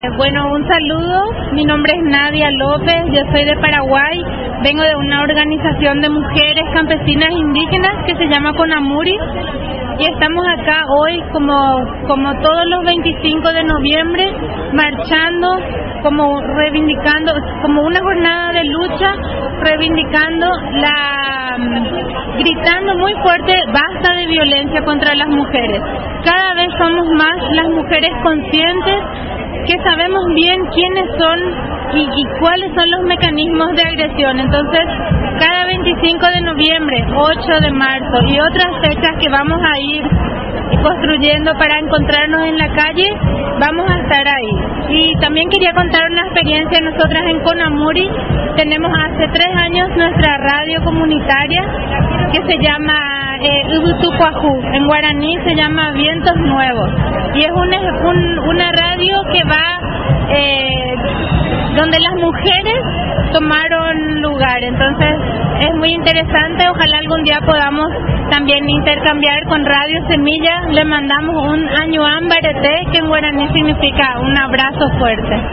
Bueno, un saludo, mi nombre es Nadia López, yo soy de Paraguay, vengo de una organización de mujeres campesinas indígenas que se llama CONAMURI y estamos acá hoy como todos los 25 de noviembre marchando, como reivindicando, como una jornada de lucha, reivindicando gritando muy fuerte, basta de violencia contra las mujeres. Cada vez somos más las mujeres conscientes que sabemos bien quiénes son y cuáles son los mecanismos de agresión. Entonces, cada 25 de noviembre, 8 de marzo y otras fechas que vamos a ir construyendo para encontrarnos en la calle, vamos a estar ahí. Y también quería contar una experiencia. Nosotras en CONAMURI tenemos hace 3 años nuestra radio comunitaria que se llama Ubutucuajú, en guaraní se llama Vientos Nuevos, y es una radio que va donde las mujeres tomaron lugar. Entonces es muy interesante, ojalá algún día podamos también intercambiar con Radio Semilla. Le mandamos un Añuan Barete, que en guaraní significa un abrazo fuerte.